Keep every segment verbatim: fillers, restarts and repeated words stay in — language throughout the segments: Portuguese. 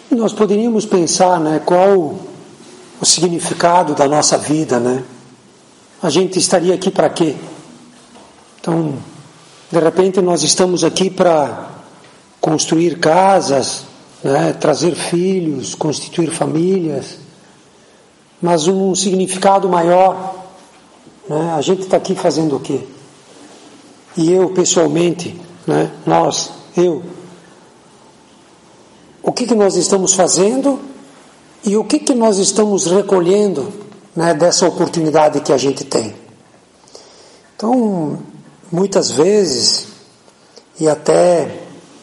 nós poderíamos pensar, né, qual o significado da nossa vida, né? A gente estaria aqui para quê? Então, de repente nós estamos aqui para construir casas, né, trazer filhos, constituir famílias, mas um significado maior, né? A gente está aqui fazendo o quê? E eu pessoalmente, né, nós, eu, o que que nós estamos fazendo e o que que nós estamos recolhendo, né, dessa oportunidade que a gente tem? Então, muitas vezes, e até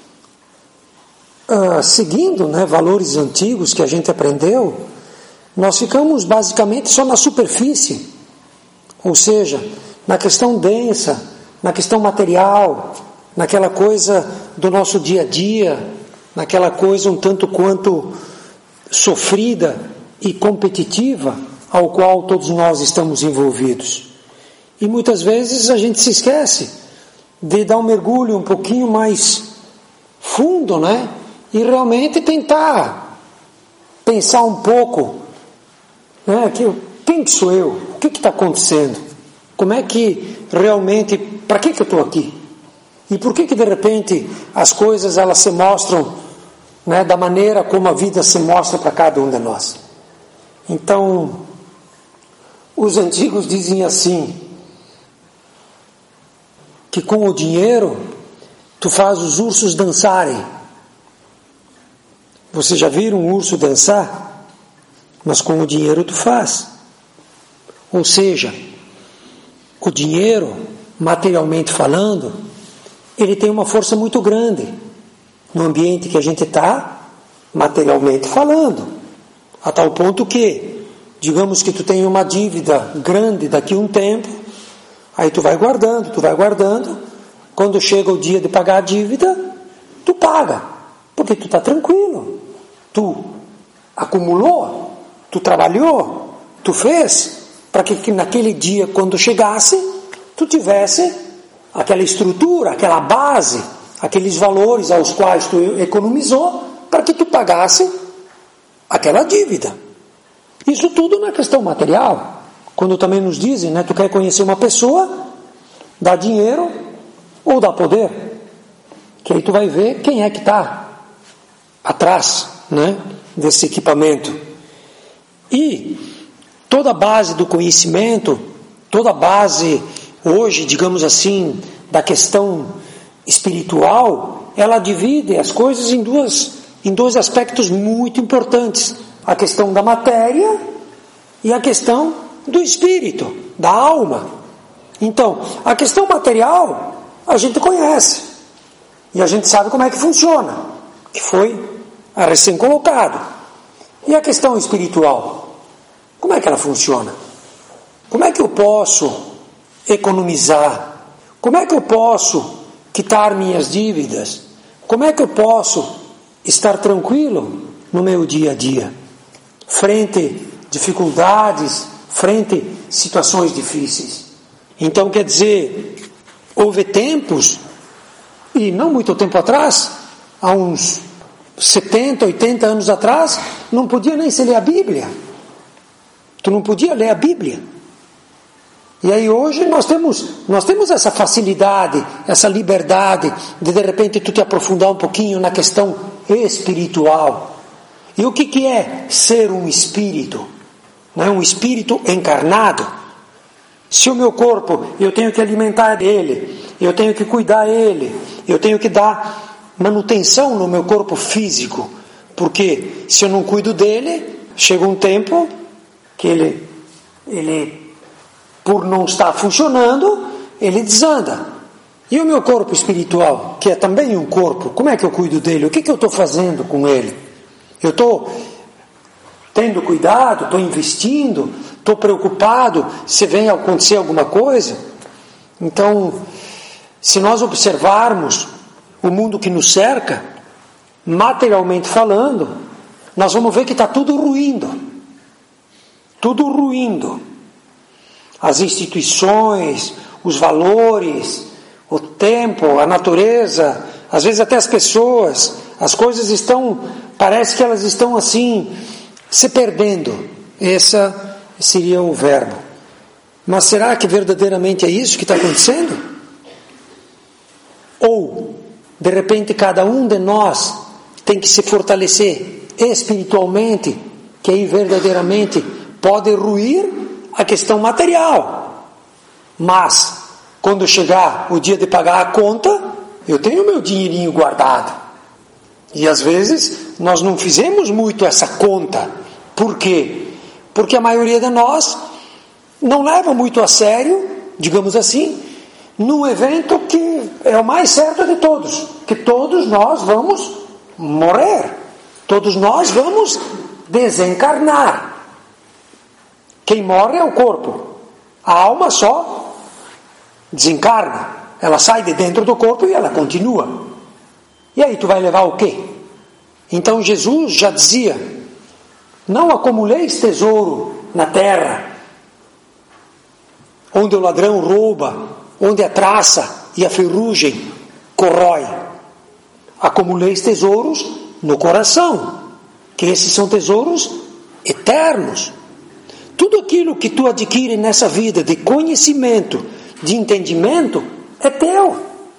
uh, seguindo, né, valores antigos que a gente aprendeu, nós ficamos basicamente só na superfície, ou seja, na questão densa, na questão material, naquela coisa do nosso dia a dia, naquela coisa um tanto quanto sofrida e competitiva ao qual todos nós estamos envolvidos. E muitas vezes a gente se esquece de dar um mergulho um pouquinho mais fundo, né? E realmente tentar pensar um pouco, né? Que, quem que sou eu? O que está acontecendo? Como é que realmente, para que que eu estou aqui? E por que que de repente as coisas elas se mostram, né, da maneira como a vida se mostra para cada um de nós? Então, os antigos dizem assim, que com o dinheiro tu faz os ursos dançarem. Você já viram um urso dançar? Mas com o dinheiro tu faz. Ou seja, o dinheiro, materialmente falando, ele tem uma força muito grande no ambiente que a gente está, materialmente falando, a tal ponto que, digamos que tu tem uma dívida grande daqui a um tempo, aí tu vai guardando, tu vai guardando, quando chega o dia de pagar a dívida, tu paga, porque tu está tranquilo, tu acumulou, tu trabalhou, tu fez, para que naquele dia, quando chegasse, tu tivesse aquela estrutura, aquela base, aqueles valores aos quais tu economizou, para que tu pagasse aquela dívida. Isso tudo na questão material. Quando também nos dizem, né, tu quer conhecer uma pessoa, dá dinheiro ou dá poder, que aí tu vai ver quem é que está atrás, né, desse equipamento. E toda a base do conhecimento, toda a base hoje, digamos assim, da questão espiritual, ela divide as coisas em duas, em dois aspectos muito importantes: a questão da matéria e a questão do espírito, da alma. Então, a questão material a gente conhece e a gente sabe como é que funciona, que foi a recém-colocado. E a questão espiritual, como é que ela funciona? Como é que eu posso economizar? Como é que eu posso quitar minhas dívidas? Como é que eu posso estar tranquilo no meu dia a dia, frente a dificuldades, frente a situações difíceis? Então, quer dizer, houve tempos, e não muito tempo atrás, há uns setenta, oitenta anos atrás, não podia nem se ler a Bíblia. Tu não podia ler a Bíblia. E aí hoje nós temos, nós temos essa facilidade, essa liberdade de de repente tu te aprofundar um pouquinho na questão espiritual. E o que que é ser um espírito? Não é um espírito encarnado? Se o meu corpo, eu tenho que alimentar ele, eu tenho que cuidar ele, eu tenho que dar manutenção no meu corpo físico, porque se eu não cuido dele, chega um tempo que ele, ele por não estar funcionando, ele desanda. E o meu corpo espiritual, que é também um corpo, como é que eu cuido dele? O que que eu estou fazendo com ele? Eu estou tendo cuidado, estou investindo, estou preocupado se vem acontecer alguma coisa? Então, se nós observarmos o mundo que nos cerca, materialmente falando, nós vamos ver que está tudo ruindo. Tudo ruindo. As instituições, os valores, o tempo, a natureza, às vezes até as pessoas, as coisas estão parece que elas estão assim, se perdendo. Esse seria o verbo. Mas será que verdadeiramente é isso que está acontecendo? Ou, de repente, cada um de nós tem que se fortalecer espiritualmente, que aí verdadeiramente pode ruir a questão material. Mas, quando chegar o dia de pagar a conta, eu tenho meu dinheirinho guardado. E às vezes nós não fizemos muito essa conta. Por quê? Porque a maioria de nós não leva muito a sério, digamos assim, num evento que é o mais certo de todos, que todos nós vamos morrer, todos nós vamos desencarnar. Quem morre é o corpo, a alma só desencarna, ela sai de dentro do corpo e ela continua. E aí tu vai levar o quê? Então Jesus já dizia: não acumuleis tesouro na terra, onde o ladrão rouba, onde a traça e a ferrugem corrói. Acumuleis tesouros no coração, que esses são tesouros eternos. Tudo aquilo que tu adquire nessa vida de conhecimento, de entendimento, é teu.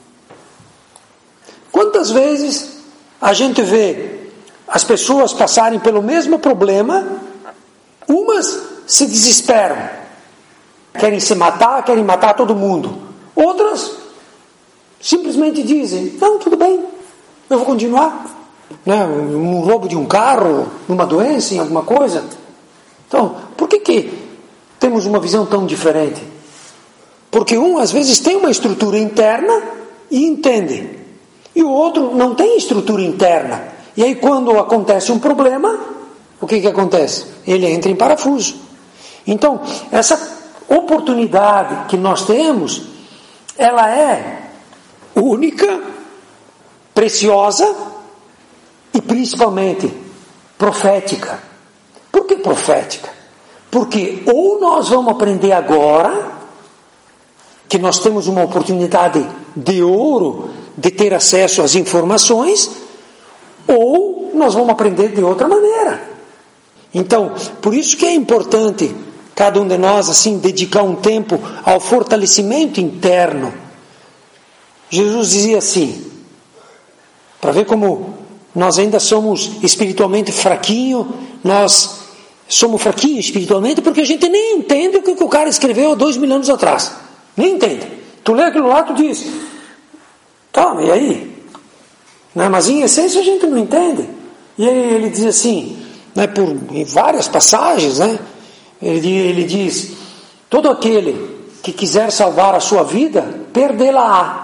Quantas vezes a gente vê as pessoas passarem pelo mesmo problema, umas se desesperam, querem se matar, querem matar todo mundo. Outras simplesmente dizem: não, tudo bem, eu vou continuar. Né? Um roubo de um carro, numa doença, em alguma coisa. Então, por que que temos uma visão tão diferente? Porque um, às vezes, tem uma estrutura interna e entende. E o outro não tem estrutura interna. E aí, quando acontece um problema, o que que acontece? Ele entra em parafuso. Então, essa oportunidade que nós temos, ela é única, preciosa e principalmente profética. Por que profética? Porque ou nós vamos aprender agora, que nós temos uma oportunidade de ouro de ter acesso às informações, ou nós vamos aprender de outra maneira. Então, por isso que é importante cada um de nós assim dedicar um tempo ao fortalecimento interno. Jesus dizia assim, para ver como nós ainda somos espiritualmente fraquinhos, nós somos fraquinhos espiritualmente porque a gente nem entende o que o cara escreveu há dois mil anos atrás. Nem entende. Tu lê aquilo lá, tu diz: tá, e aí? Né? Mas em essência a gente não entende. E aí ele diz assim, né, por, em várias passagens, né, ele, ele diz: todo aquele que quiser salvar a sua vida, perdê-la-á.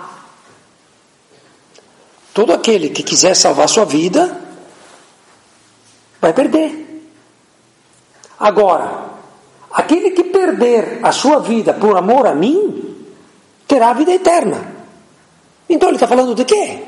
Todo aquele que quiser salvar a sua vida, vai perder. Agora, aquele que perder a sua vida por amor a mim, terá a vida eterna. Então ele está falando de quê?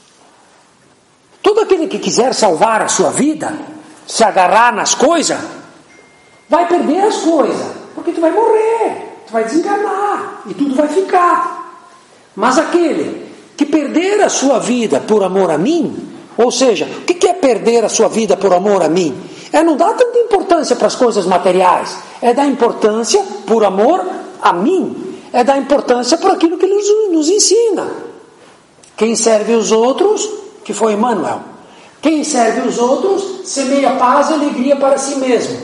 Todo aquele que quiser salvar a sua vida, se agarrar nas coisas, vai perder as coisas, porque tu vai morrer, tu vai desencarnar, e tudo vai ficar. Mas aquele que perder a sua vida por amor a mim, ou seja, o que é perder a sua vida por amor a mim? É não dar tanta importância para as coisas materiais, é dar importância por amor a mim, é dar importância por aquilo que ele nos, nos ensina. Quem serve os outros, que foi Emmanuel, quem serve os outros, semeia paz e alegria para si mesmo.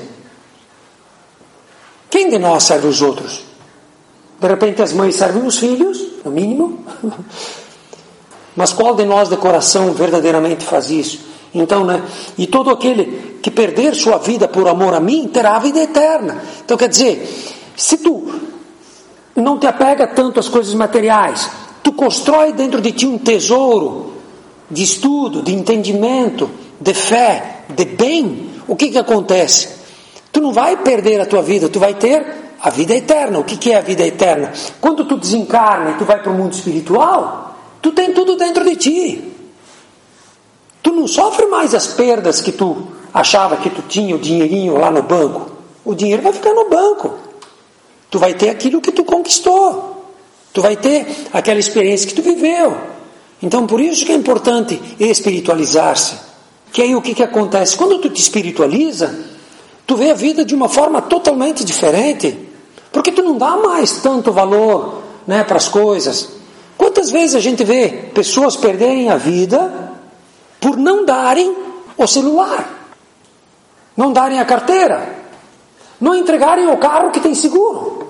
Quem de nós serve os outros? De repente as mães servem os filhos, no mínimo. Mas qual de nós de coração verdadeiramente faz isso? Então, né? E todo aquele que perder sua vida por amor a mim, terá a vida eterna. Então, quer dizer, se tu não te apega tanto às coisas materiais, tu constrói dentro de ti um tesouro de estudo, de entendimento, de fé, de bem, o que que acontece? Tu não vai perder a tua vida, tu vai ter a vida eterna. O que que é a vida eterna? Quando tu desencarna e tu vai para o mundo espiritual, tu tem tudo dentro de ti. Tu não sofre mais as perdas que tu achava que tu tinha o dinheirinho lá no banco. O dinheiro vai ficar no banco. Tu vai ter aquilo que tu conquistou. Tu vai ter aquela experiência que tu viveu. Então, por isso que é importante espiritualizar-se. Que aí o que, que acontece? Quando tu te espiritualiza, tu vê a vida de uma forma totalmente diferente, porque tu não dá mais tanto valor, né, para as coisas. Quantas vezes a gente vê pessoas perderem a vida por não darem o celular, não darem a carteira, não entregarem o carro que tem seguro.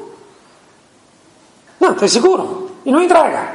Não, tem seguro, e não entrega.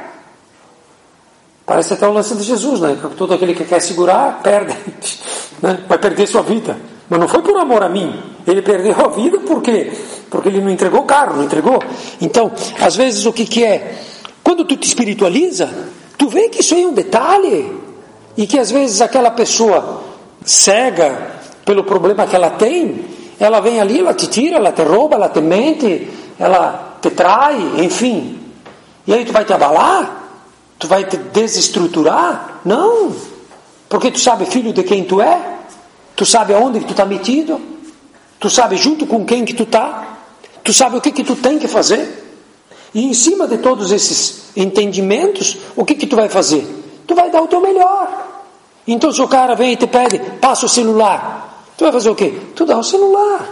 Parece até o lance de Jesus, né? Todo aquele que quer segurar, perde, né? Vai perder sua vida. Mas não foi por amor a mim. Ele perdeu a vida por quê? Porque ele não entregou o carro, não entregou. Então, às vezes o que, que é? Quando tu te espiritualiza, tu vê que isso aí é um detalhe. E que às vezes aquela pessoa cega pelo problema que ela tem, ela vem ali, ela te tira, ela te rouba, ela te mente, ela te trai, enfim. E aí tu vai te abalar? Tu vai te desestruturar? Não. Porque tu sabe, filho, de quem tu é? Tu sabe aonde que tu está metido? Tu sabe junto com quem que tu está? Tu sabe o que que tu tem que fazer? E em cima de todos esses entendimentos, o que que tu vai fazer? Tu vai dar o teu melhor. Então se o cara vem e te pede, passa o celular, tu vai fazer o quê? Tu dá o celular.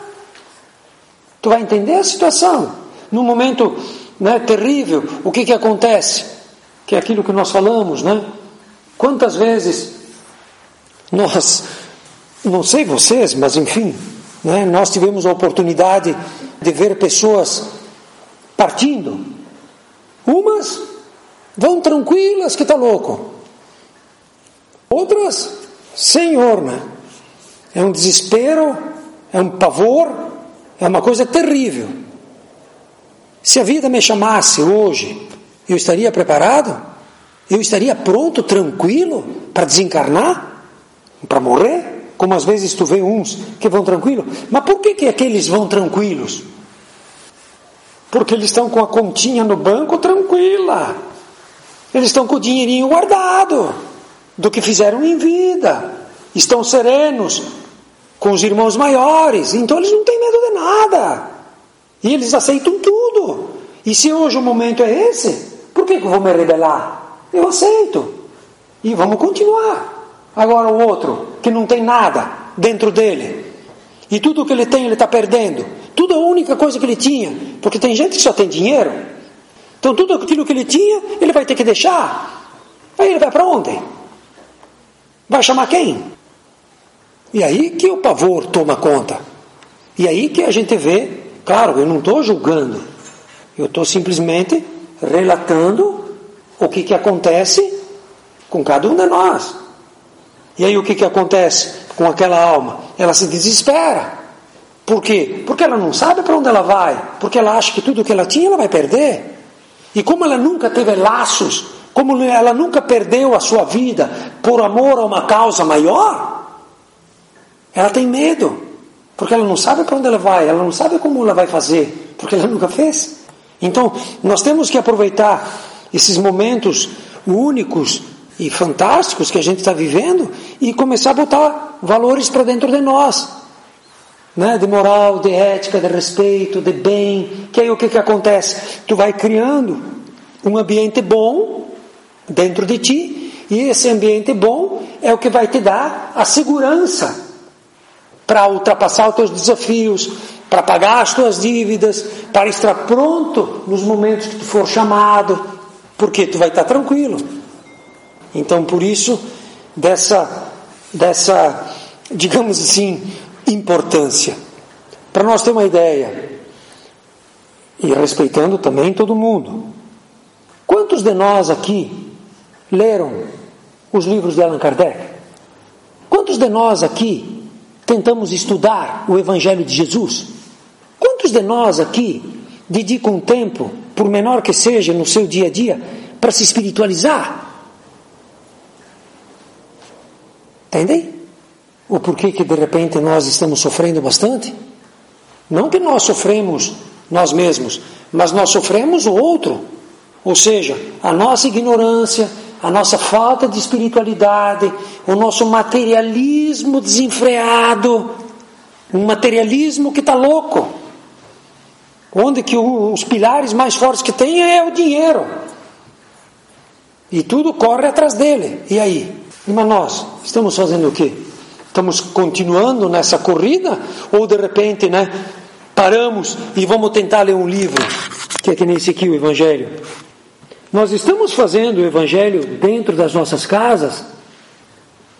Tu vai entender a situação. Num momento, né, terrível, o que que acontece? Que é aquilo que nós falamos, né? Quantas vezes nós, não sei vocês, mas enfim, né, nós tivemos a oportunidade de ver pessoas partindo. Umas vão tranquilas, que tá louco. Outras, Senhor, né? É um desespero, é um pavor, é uma coisa terrível. Se a vida me chamasse hoje, eu estaria preparado? Eu estaria pronto, tranquilo, para desencarnar? Para morrer? Como às vezes tu vê uns que vão tranquilos. Mas por que que aqueles vão tranquilos? Porque eles estão com a continha no banco tranquila. Eles estão com o dinheirinho guardado do que fizeram em vida. Estão serenos com os irmãos maiores. Então eles não têm medo de nada. E eles aceitam tudo. E se hoje o momento é esse, por que que eu vou me rebelar? Eu aceito. E vamos continuar. Agora o outro, que não tem nada dentro dele, e tudo que ele tem ele está perdendo, tudo a única coisa que ele tinha, porque tem gente que só tem dinheiro, então tudo aquilo que ele tinha, ele vai ter que deixar. Aí ele vai para onde? Vai chamar quem? E aí que o pavor toma conta. E aí que a gente vê, claro, eu não estou julgando, eu estou simplesmente relatando o que, que acontece com cada um de nós. E aí o que, que acontece com aquela alma? Ela se desespera. Por quê? Porque ela não sabe para onde ela vai. Porque ela acha que tudo que ela tinha ela vai perder. E como ela nunca teve laços, como ela nunca perdeu a sua vida por amor a uma causa maior, ela tem medo. Porque ela não sabe para onde ela vai, ela não sabe como ela vai fazer, porque ela nunca fez. Então, nós temos que aproveitar esses momentos únicos e fantásticos que a gente está vivendo e começar a botar valores para dentro de nós, né? De moral, de ética, de respeito, de bem. Que aí o que, que acontece? Tu vai criando um ambiente bom dentro de ti, e esse ambiente bom é o que vai te dar a segurança para ultrapassar os teus desafios, para pagar as tuas dívidas, para estar pronto nos momentos que tu for chamado, porque tu vai estar tranquilo. Então, por isso, dessa, dessa, digamos assim, importância. Para nós ter uma ideia, e respeitando também todo mundo, quantos de nós aqui leram os livros de Allan Kardec? Quantos de nós aqui tentamos estudar o Evangelho de Jesus? Quantos de nós aqui dedicam um tempo, por menor que seja no seu dia a dia, para se espiritualizar? Entendem? O porquê que de repente nós estamos sofrendo bastante? Não que nós sofremos nós mesmos, mas nós sofremos o outro. Ou seja, a nossa ignorância, a nossa falta de espiritualidade, o nosso materialismo desenfreado, um materialismo que está louco, onde que os pilares mais fortes que tem é o dinheiro, e tudo corre atrás dele. E aí? Mas nós estamos fazendo o quê? Estamos continuando nessa corrida? Ou de repente, né, paramos e vamos tentar ler um livro, que é que nem esse aqui, o Evangelho? Nós estamos fazendo o Evangelho dentro das nossas casas?